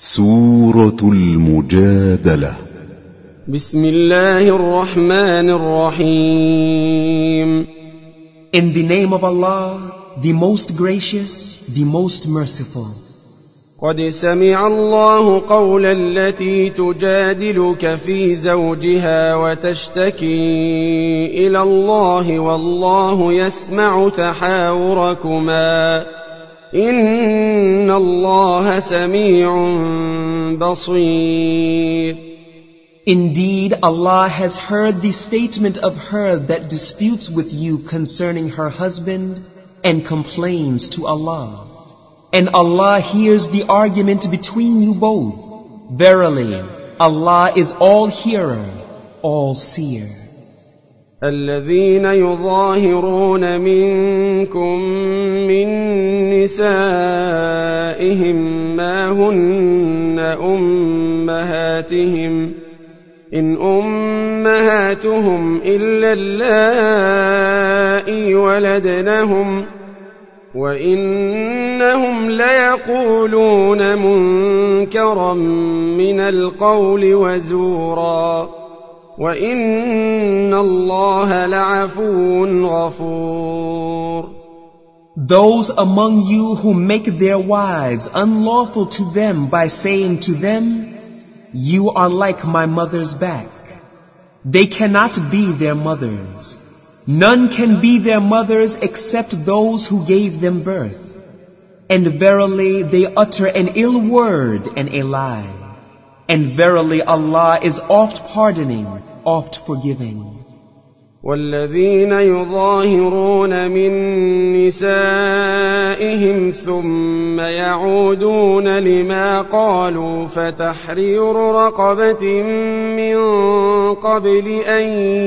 سورة المجادلة. بسم الله الرحمن الرحيم. In the name of Allah, the most gracious, the most merciful. قد سمع الله قول التي تجادلك في زوجها وتشتكي إلى الله والله يسمع تحاوركما إن الله سميع بصير. Indeed, Allah has heard the statement of her that disputes with you concerning her husband and complains to Allah. And Allah hears the argument between you both. Verily, Allah is all-hearer, all-seer. الذين يظاهرون منكم من نسائهم ما هن أمهاتهم إن أمهاتهم إلا اللائي ولدنهم وإنهم ليقولون منكرا من القول وزورا وَإِنَّ اللَّهَ لَعَفُوٌّ غَفُورٌ. Those among you who make their wives unlawful to them by saying to them, "You are like my mother's back." They cannot be their mothers. None can be their mothers except those who gave them birth. And verily they utter an ill word and a lie. And verily Allah is oft pardoning, oft forgiving. والذين يظاهرون من نسائهم ثم يعودون لما قالوا فتحرير رقبة من قبل أن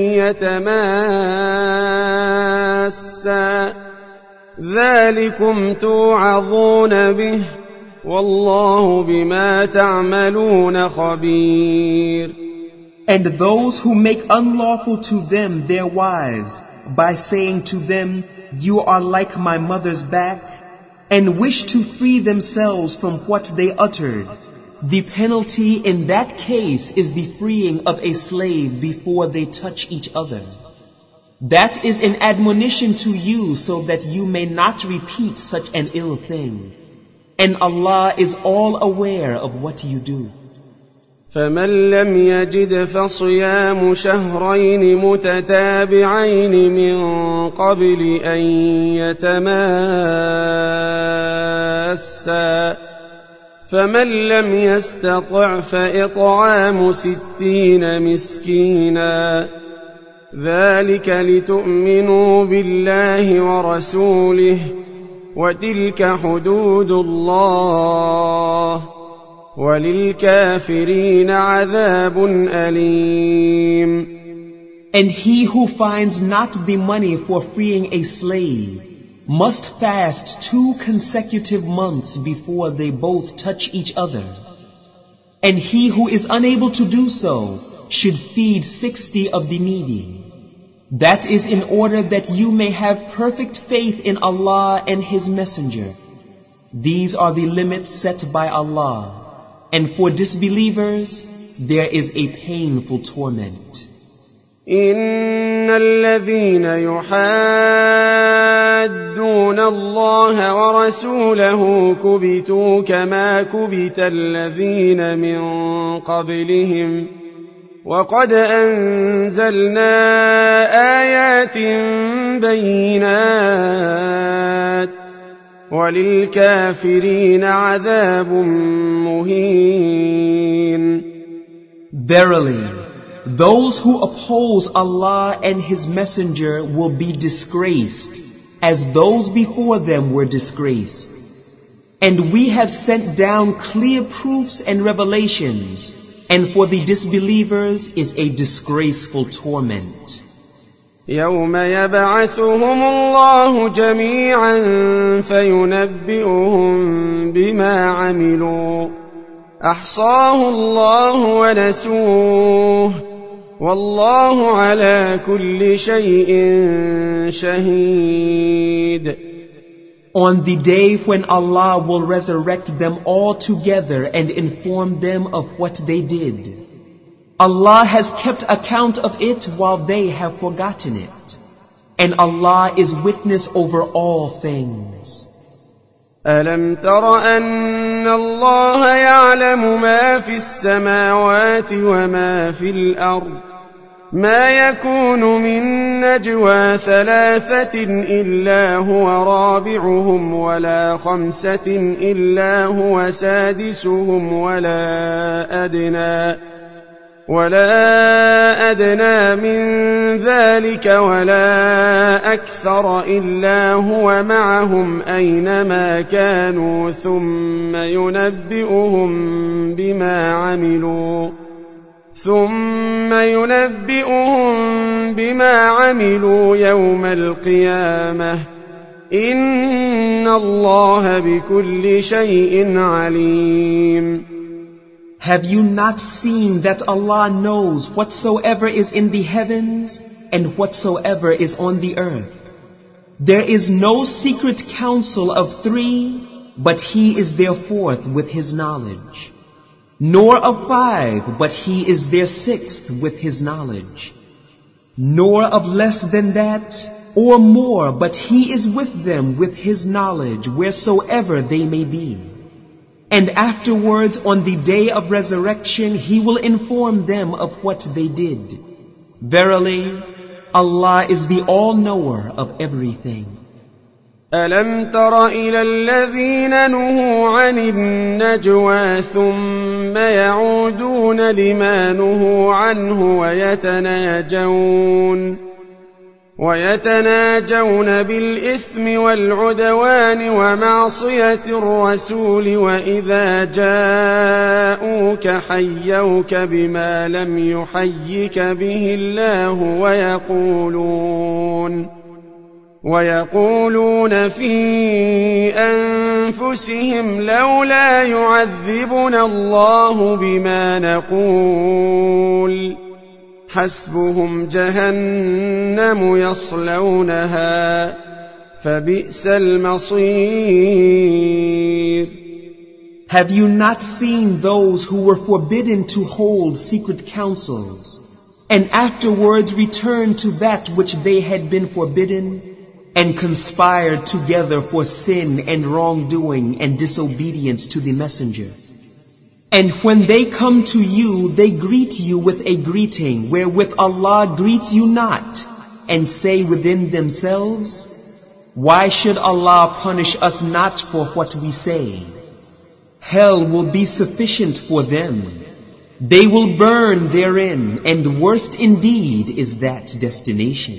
يتماسا ذلكم توعظون به والله بما تعملون خبير. And those who make unlawful to them their wives by saying to them, "You are like my mother's back," and wish to free themselves from what they uttered, the penalty in that case is the freeing of a slave before they touch each other. That is an admonition to you so that you may not repeat such an ill thing. And Allah is all aware of what you do. فمن لم يجد فصيام شهرين متتابعين من قبل أن يتماسا فمن لم يستطع فإطعام 60 مسكينا ذلك لتؤمنوا بالله ورسوله وتلك حدود الله وَلِلْكَافِرِينَ عَذَابٌ أَلِيمٌ. And he who finds not the money for freeing a slave must fast 2 consecutive months before they both touch each other. And he who is unable to do so should feed 60 of the needy. That is in order that you may have perfect faith in Allah and His Messenger. These are the limits set by Allah. And for disbelievers, there is a painful torment. إن الذين يحادون الله ورسوله كبتوا كما كبت الذين من قبلهم وقد أنزلنا آيات بينات وَلِلْكَافِرِينَ عَذَابٌ مُهِينٌ. Verily, those who oppose Allah and His Messenger will be disgraced, as those before them were disgraced. And we have sent down clear proofs and revelations, and for the disbelievers is a disgraceful torment. يوم يبعثهم الله جميعا فينبئهم بما عملوا أحصاه الله ونسوه والله على كل شيء شهيد. On the day when Allah will resurrect them all together and inform them of what they did. Allah has kept account of it while they have forgotten it. And Allah is witness over all things. ألم تر أن الله يعلم ما في السماوات وما في الأرض ما يكون من نجوى ثلاثة إلا هو رابعهم ولا خمسة إلا هو سادسهم ولا أدنى من ذلك ولا أكثر إلا هو معهم أينما كانوا ثم ينبئهم بما عملوا يوم القيامة إن الله بكل شيء عليم. Have you not seen that Allah knows whatsoever is in the heavens and whatsoever is on the earth? There is no secret council of three, but He is their fourth with His knowledge. Nor of five, but He is their sixth with His knowledge. Nor of less than that, or more, but He is with them with His knowledge wheresoever they may be. And afterwards, on the day of resurrection, He will inform them of what they did. Verily, Allah is the all-knower of everything. ألم تر إلى الذين نهوا عن النجوى ثم يعودون لما نهوا عنه ويتناجون بالإثم والعدوان ومعصية الرسول وإذا جاءوك حيوك بما لم يحيك به الله ويقولون في أنفسهم لولا يعذبنا الله بما نقول حسبهم جهنم يصلونها فبئس المصير. Have you not seen those who were forbidden to hold secret councils and afterwards returned to that which they had been forbidden and conspired together for sin and wrongdoing and disobedience to the messenger? And when they come to you, they greet you with a greeting wherewith Allah greets you not, and say within themselves, why should Allah punish us not for what we say? Hell will be sufficient for them. They will burn therein, and worst indeed is that destination.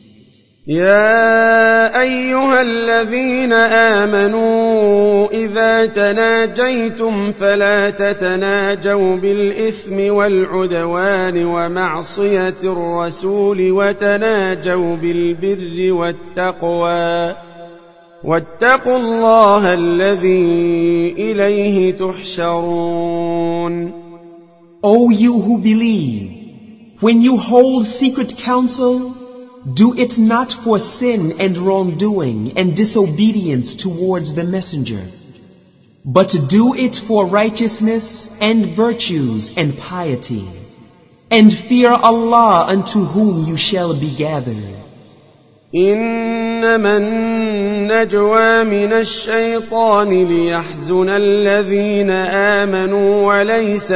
يا أيها الذين آمنوا إذا تناجيتم فلا تتناجوا بالإثم والعدوان ومعصية الرسول وتناجوا بالبر والتقوى واتقوا الله الذي إليه تحشرون. O you who believe, when you hold secret counsel, do it not for sin and wrongdoing and disobedience towards the messenger, but do it for righteousness and virtues and piety, and fear Allah unto whom you shall be gathered. إنما النجوى من الشيطان ليحزن الذين آمنوا وليس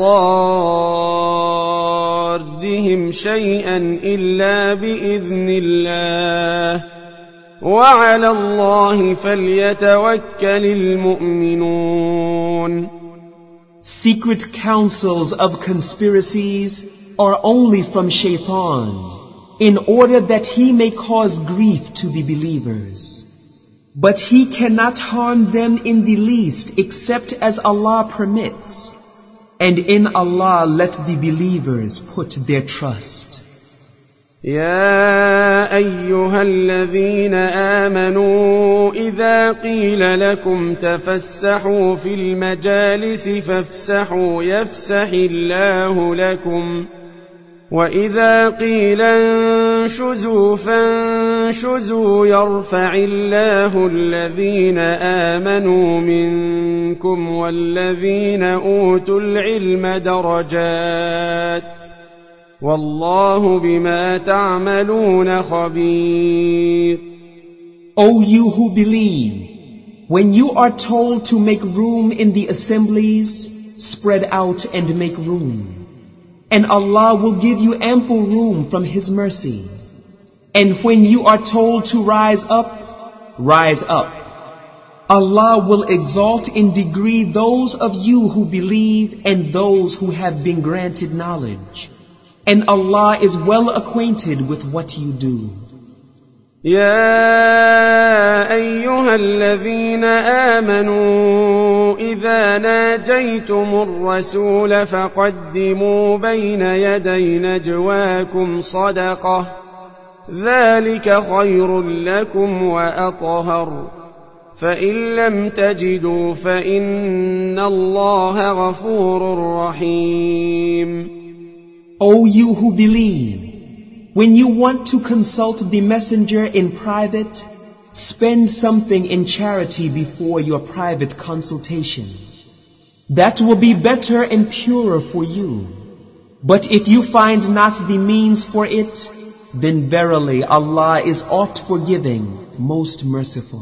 بضارهم شيئا إلا بإذن الله وعلى الله فليتوكل المؤمنون. Secret counsels of conspiracies are only from Shaitan, in order that he may cause grief to the believers. But he cannot harm them in the least except as Allah permits. And in Allah let the believers put their trust. يا أيها الذين آمنوا إذا قيل لكم تفسحوا في المجالس فافسحوا يفسح الله لكم وإذا قيل انشزوا تنشزوا يرفع الله الذين آمنوا منكم والذين أوتوا العلم درجات والله بما تعملون خبير. O you who believe, when you are told to make room in the assemblies, spread out and make room. And Allah will give you ample room from His mercy. And when you are told to rise up, rise up. Allah will exalt in degree those of you who believe and those who have been granted knowledge. And Allah is well acquainted with what you do. يا أيها الذين آمنوا إذا ناجيتم الرسول فقدموا بين يدي نجواكم صدقة ذلك خير لكم وأطهر فإن لم تجدوا فإن الله غفور رحيم. O you who believe, when you want to consult the messenger in private, spend something in charity before your private consultation. That will be better and purer for you. But if you find not the means for it, then verily Allah is oft forgiving, most merciful.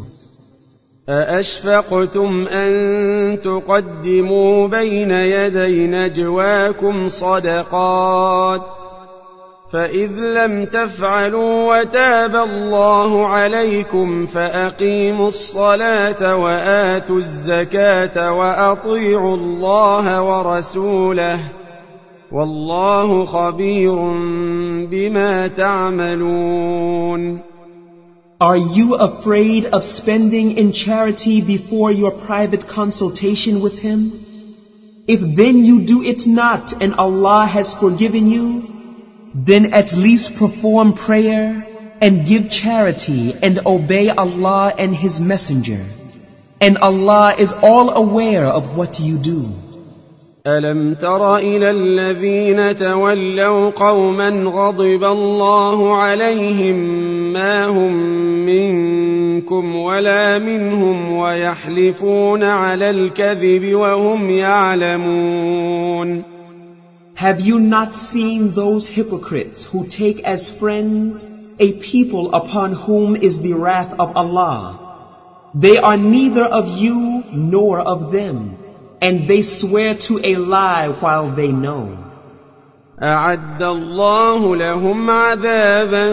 أأشفقتم أن تقدموا بين يدي نجواكم صدقات فإذ لم تفعلوا وتاب الله عليكم فأقيموا الصلاة وآتوا الزكاة وأطيعوا الله ورسوله والله خبير بما تعملون. Are you afraid of spending in charity before your private consultation with Him? If then you do it not and Allah has forgiven you, then at least perform prayer and give charity and obey Allah and His Messenger. And Allah is all aware of what you do. ألم تر إلى الذين تولوا قوما غضب الله عليهم ما هم منكم ولا منهم ويحلفون على الكذب وهم يعلمون. Have you not seen those hypocrites who take as friends a people upon whom is the wrath of Allah? They are neither of you nor of them, and they swear to a lie while they know. أعد الله لهم عذابا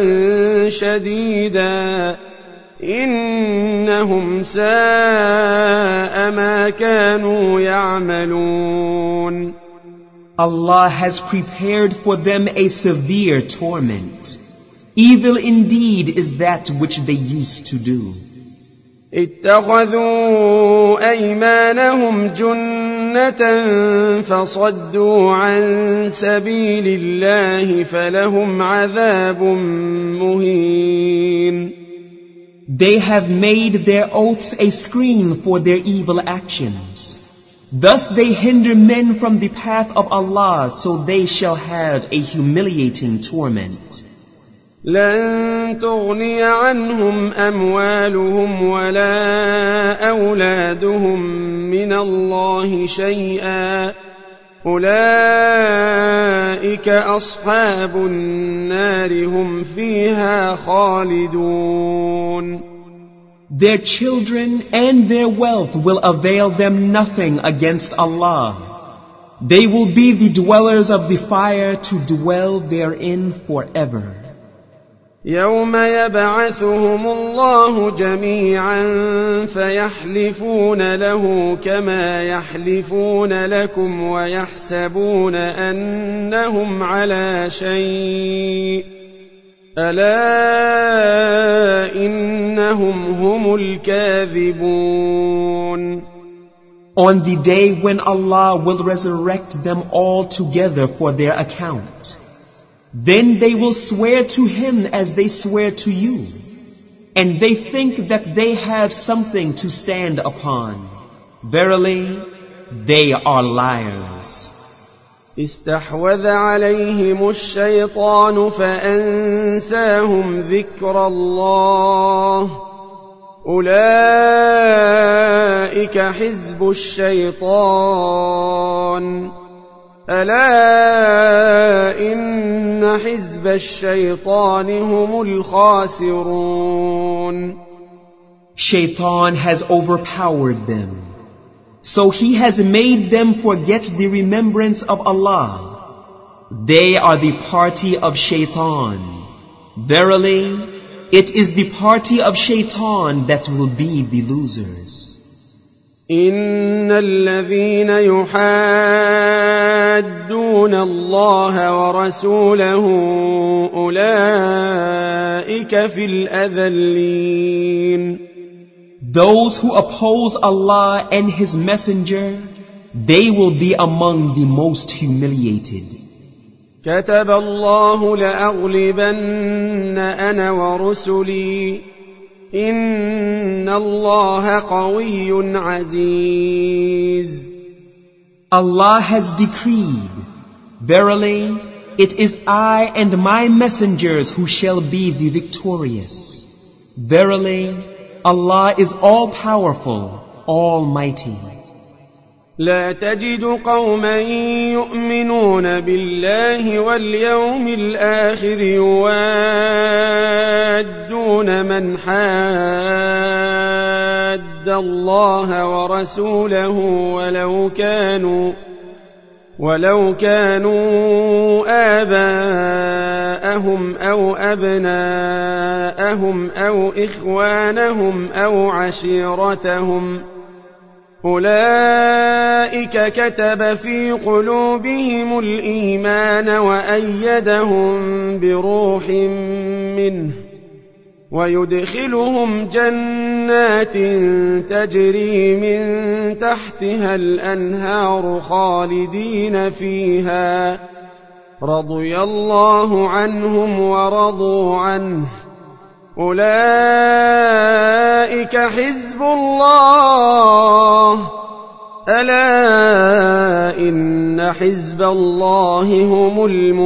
شديدا إنهم ساء ما كانوا يعملون. Allah has prepared for them a severe torment. Evil indeed is that which they used to do. اتخذوا أيمانهم جنة فصدوا عن سبيل الله فلهم عذاب مهين. They have made their oaths a screen for their evil actions. Thus they hinder men from the path of Allah, so they shall have a humiliating torment. لن تغني عنهم أموالهم ولا أولادهم من الله شيئا أولئك أصحاب النار هم فيها خالدون. Their children and their wealth will avail them nothing against Allah. They will be the dwellers of the fire to dwell therein forever. يوم يبعثهم الله جميعا فيحلفون له كما يحلفون لكم ويحسبون أنهم على شيء ألا إنهم هم الكاذبون. On the day when Allah will resurrect them all together for their account, then they will swear to Him as they swear to you, and they think that they have something to stand upon. Verily, they are liars. استحوذ عليهم الشيطان فأنساهم ذكر الله أولئك حزب الشيطان ألا إن حزب الشيطان هم الخاسرون. Shaitan has overpowered them, so he has made them forget the remembrance of Allah. They are the party of Shaitan. Verily, it is the party of Shaitan that will be the losers. إن الذين يحادون الله ورسوله أولئك في الأذلين. Those who oppose Allah and His Messenger, they will be among the most humiliated. كتب الله لأغلبن أنا ورسلي إن الله قوي عزيز. Allah has decreed, verily, it is I and my messengers who shall be the victorious. Verily, Allah is all-powerful, almighty. لا تجد قوما يؤمنون بالله واليوم الآخر يوادون من حاد الله ورسوله ولو كانوا آباءهم أو أبناءهم أو إخوانهم أو عشيرتهم أولئك كتب في قلوبهم الإيمان وأيدهم بروح منه ويدخلهم جنات تجري من تحتها الأنهار خالدين فيها رضي الله عنهم ورضوا عنه أولئك حزب الله ألا إن حزب الله هم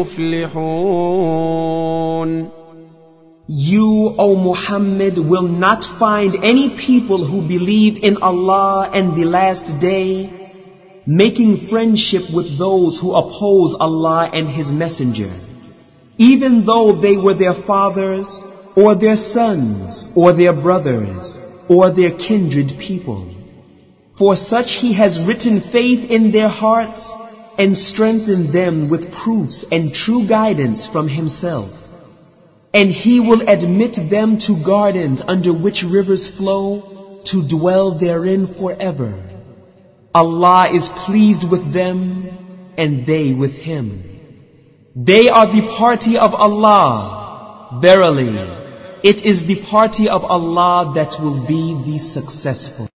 المفلحون. You, O Muhammad, will not find any people who believe in Allah and the last day making friendship with those who oppose Allah and His Messenger, even though they were their fathers or their sons or their brothers or their kindred people. For such He has written faith in their hearts and strengthened them with proofs and true guidance from Himself. And He will admit them to gardens under which rivers flow to dwell therein forever. Allah is pleased with them and they with Him. They are the party of Allah. Verily, it is the party of Allah that will be the successful.